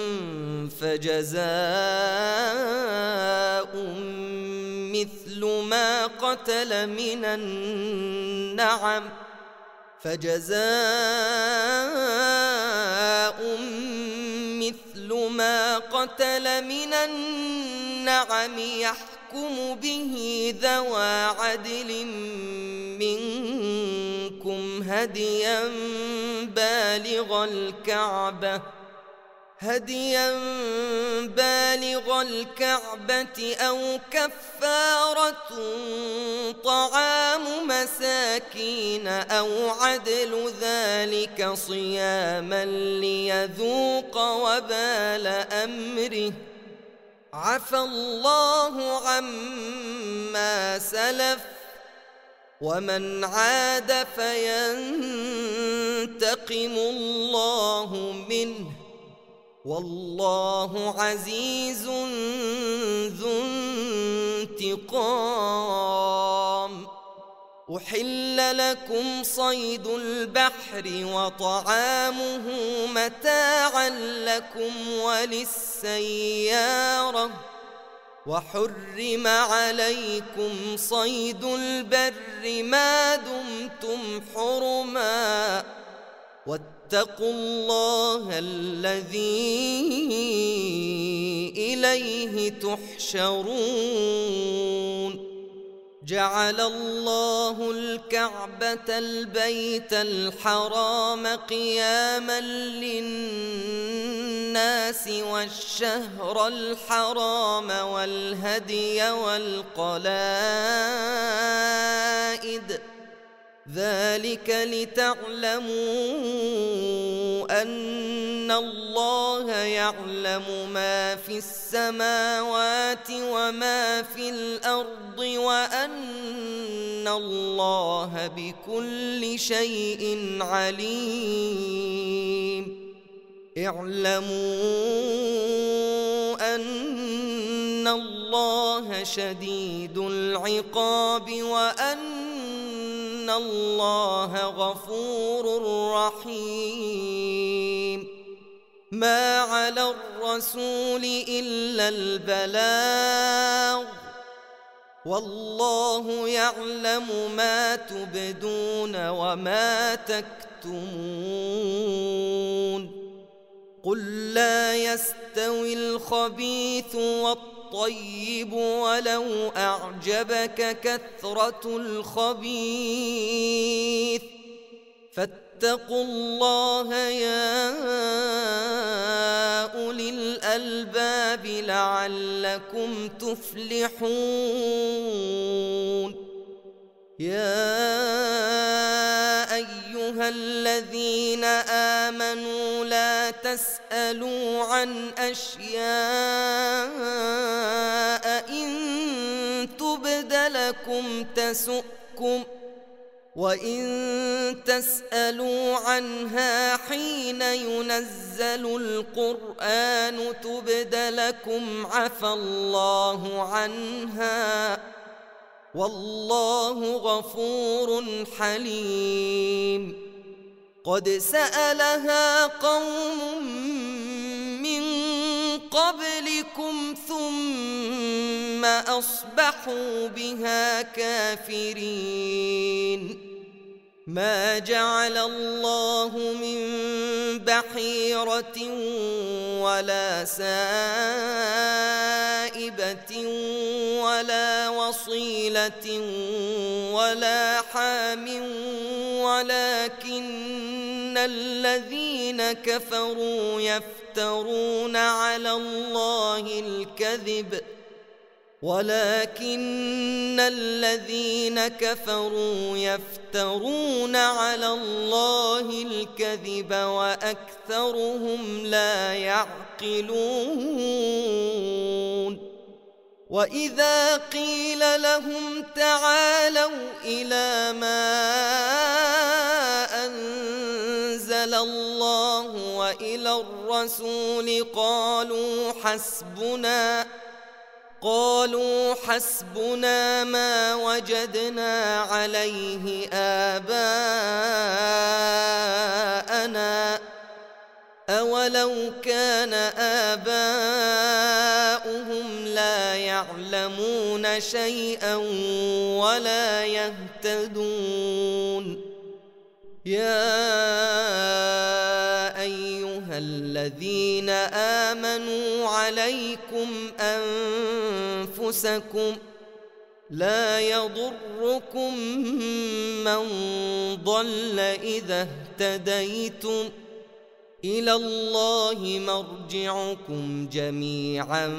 فجزاء مثل ما قتل من النعم فجزاء مثل ما قتل من النعم يحكم به ذوى عدل منكم هديا بالغ الكعبة هديا بالغ الكعبة أو كفارة طعام مساكين أو عدل ذلك صياما ليذوق وبال أمره عفى الله عما سلف ومن عاد فينتقم الله منه والله عزيز ذو انتقام أحل لكم صيد البحر وطعامه متاعا لكم وللسيارة وحرم عليكم صيد البر ما دمتم حرما واتقوا الله الذي إليه تحشرون جعل الله الكعبة البيت الحرام قياما للناس والشهر الحرام والهدي والقلائد ذلك لتعلموا أن الله يعلم ما في السماوات وما في الأرض وأن الله بكل شيء عليم. اعلموا أن الله شديد العقاب وأن الله غفور رحيم. ما على الرسول إلا البلاغ، والله يعلم ما تبدون وما تكتمون. قل لا يستوي الخبيث والطيب ولو أعجبك كثرة الخبيث، فاتقوا الله يا أولي الألباب لعلكم تفلحون. يا أيها الذين آمنوا لا تسألوا عن أشياء إن تبد لكم تسؤكم، وإن تسألوا عنها حين ينزل القرآن تبد لكم عفى الله عنها، والله غفور حليم. قد سألها قوم من قبلكم ثم أصبحوا بها كافرين. ما جعل الله من بحيرة ولا سائبة ولا وصيلة ولا حام، ولكن الذين كفروا يفترون على الله الكذب ولكن الذين كفروا يفترون على الله الكذب وأكثرهم لا يعقلون. وإذا قيل لهم تعالوا إلى ما أنزل الله وإلى الرسول قالوا حسبنا قالوا حسبنا ما وجدنا عليه آباءنا أولو كان آباؤهم لا يعلمون شيئا ولا يهتدون. يا أيها الذين آمنوا عليكم أنفسكم لا يضركم من ضل إذا اهتديتم، إلى الله مرجعكم جميعا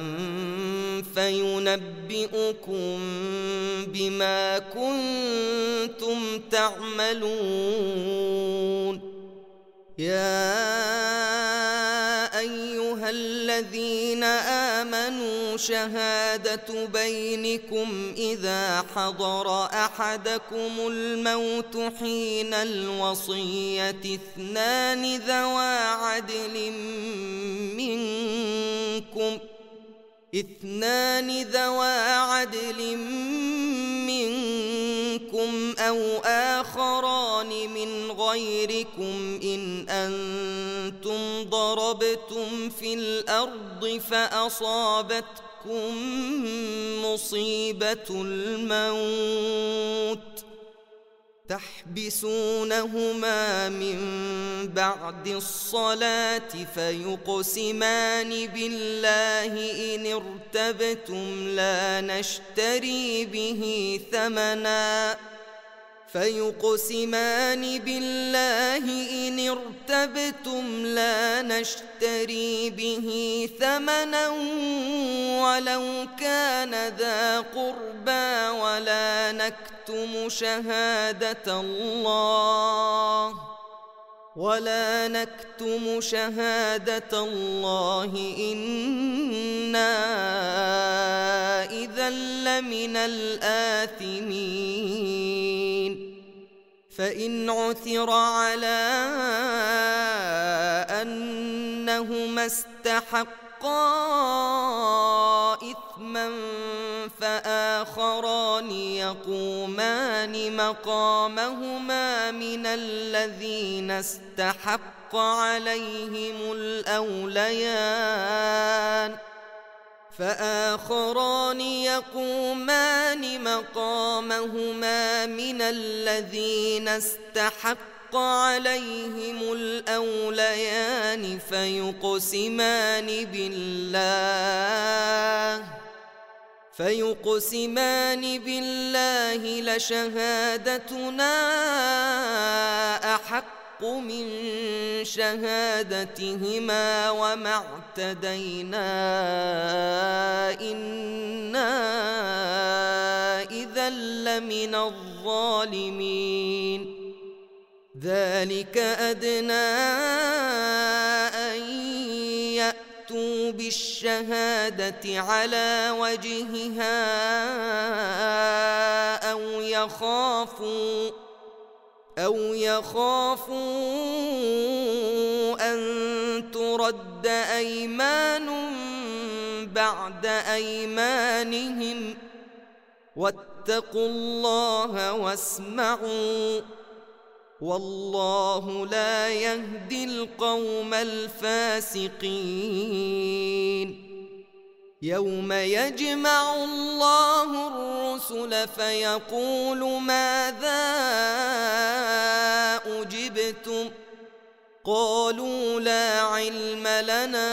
فينبئكم بما كنتم تعملون. يا أيها الذين آمنوا شهادة بينكم إذا حضر أحدكم الموت حين الوصية اثنان ذوى عدل منكم اثنان ذوى عدل منكم أو آخران من غيركم إن أنتم ضربتم في الأرض فأصابتكم مصيبة الموت تحبسونهما من بعد الصلاة فيقسمان بالله إن ارتبتم لا نشتري به ثمنا فيقسمان بالله إن ارتبتم لا نشتري به ثمنا ولو كان ذا قربى ولا نكتم شهادة الله ولا نكتم شهادة الله إنا إذا لمن الآثمين فإن عثر على أنهما استحقا إثما فآخران يقومان مقامهما من الذين استحق عليهم الأوليان فآخران يقومان مقامهما من الذين استحق عليهم الأوليان فيقسمان بالله فيقسمان بالله لشهادتنا أحق من شهادتهما وما اعتدينا إنا إذا لمن الظالمين ذلك أدنى أن يأتوا بالشهادة على وجهها أو يخافوا أو يخافوا أن ترد أيمان بعد أيمانهم واتقوا الله واسمعوا والله لا يهدي القوم الفاسقين يوم يجمع الله الرسل فيقول ماذا أجبتم قالوا لا علم لنا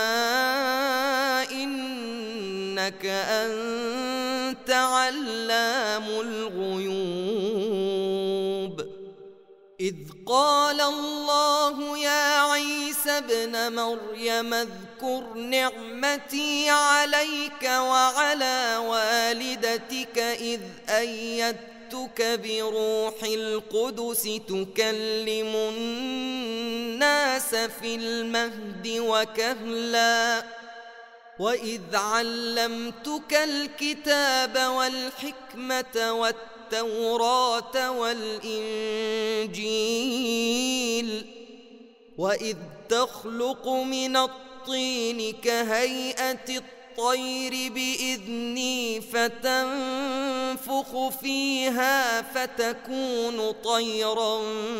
إنك أنت علام الغيوب إذ قال الله يا عيسى ابن مريم اذكر نعمتي عليك وعلى والدتك إذ أيدتك بروح القدس تكلم الناس في المهد وكهلا وإذ علمتك الكتاب والحكمة والتوراة والإنجيل وإذ تخلق من الطين كهيئة الطير بإذني فتنفخ فيها فتكون طيرا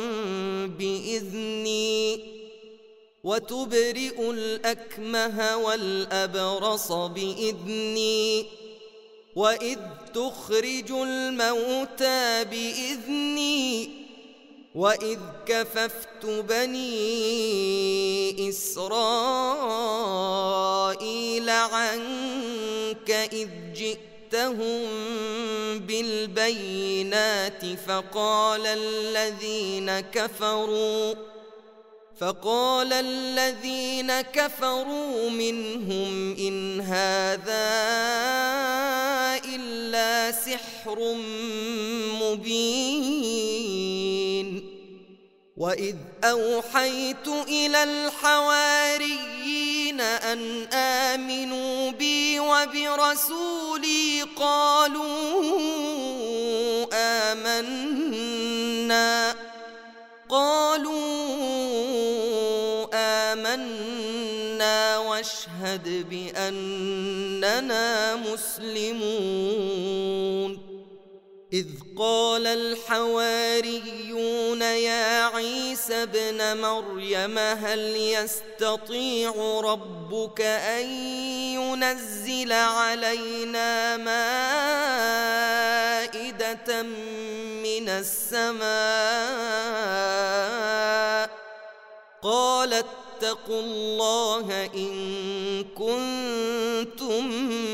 بإذني وتبرئ الأكمه والأبرص بإذني وإذ تخرج الموتى بإذني وإذ كففت بني إسرائيل عنك إذ جئتهم بالبينات فقال الذين كفروا فقال الذين كفروا منهم إن هذا إلا سحر مبين وإذ أوحيت إلى الحواريين أن آمنوا بي وبرسولي قالوا آمنا قالوا آمنا واشهد بأننا مسلمون إذ قال الحواريون يا عيسى ابن مريم هل يستطيع ربك أن ينزل علينا مائدة من السماء قال اتقوا الله إن كنتم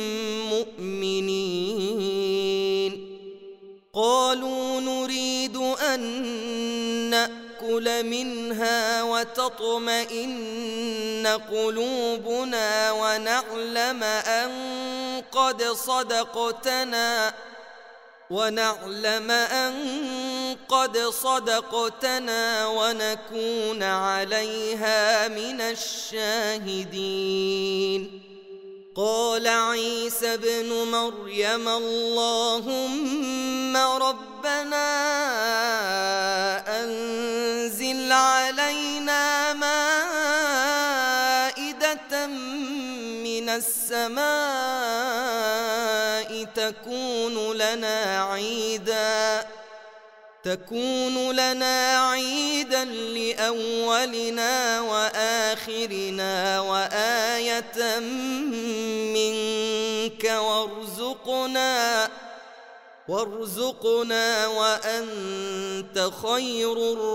مؤمنين قالوا نريد أن نأكل منها وتطمئن قلوبنا ونعلم أن قد صدقتنا ونعلم أن قد صدقتنا ونكون عليها من الشاهدين. قال عيسى ابن مريم اللهم ربنا أنزل علينا مائدة من السماء تكون لنا عيدا تكون لنا عيدا لأولنا وآخرنا وآية منك وارزقنا وارزقنا وأنت خير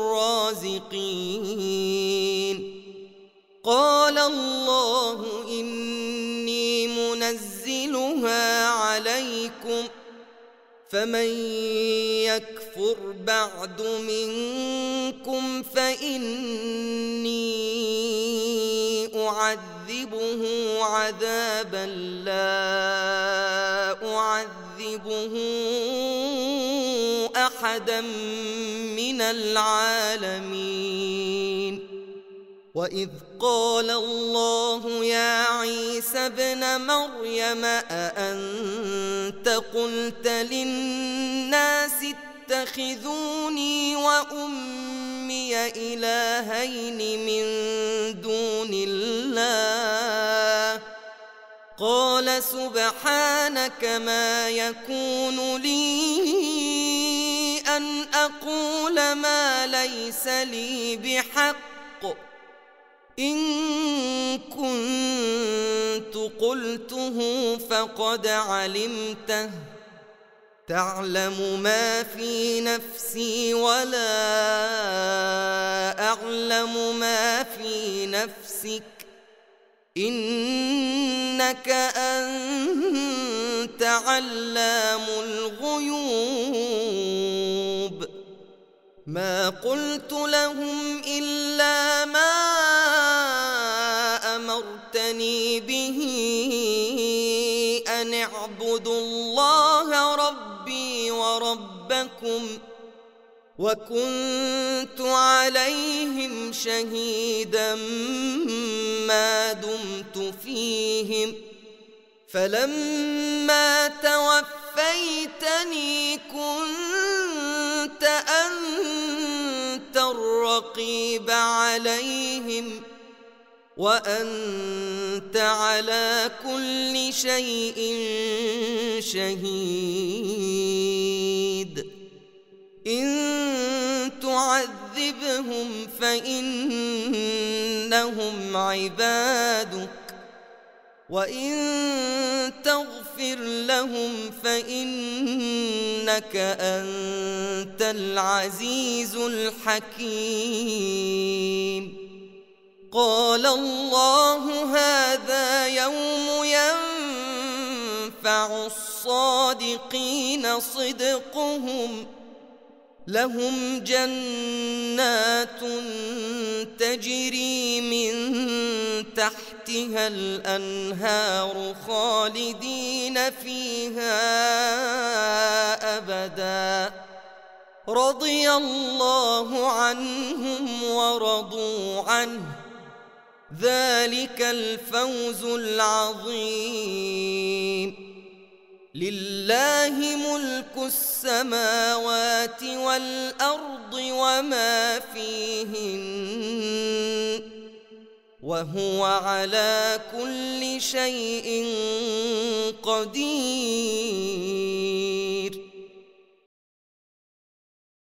الرازقين. قال الله إني منزلها عليكم فمن يكفر بعد منكم فإني أعذبه عذابا لا أعذبه أحدا من العالمين. وإذ قال الله يا عيسى ابن مريم أأنت قلت للناس اتخذوني وأمي إلهين من دون الله قال سبحانك ما يكون لي أن أقول ما ليس لي بحق إن كنت قلته فقد علمته تعلم ما في نفسي ولا أعلم ما في نفسك إنك أنت علام الغيوب. ما قلت لهم إلا ما أمرتني به أن اعبدوا الله ربي وربكم وكنت عليهم شهيدا ما دمت فيهم فلما توفيتني كنت أنت الرقيب عليهم وأنت على كل شيء شهيد. إن تعذبهم فإنهم عبادك وإن تغفر لهم فإنك أنت العزيز الحكيم. قال الله هذا يوم ينفع الصادقين صدقهم لهم جنات تجري من تحتها الأنهار خالدين فيها أبدا رضي الله عنهم ورضوا عنه ذلك الفوز العظيم. لله ملك السماوات والأرض وما فيهن وهو على كل شيء قدير.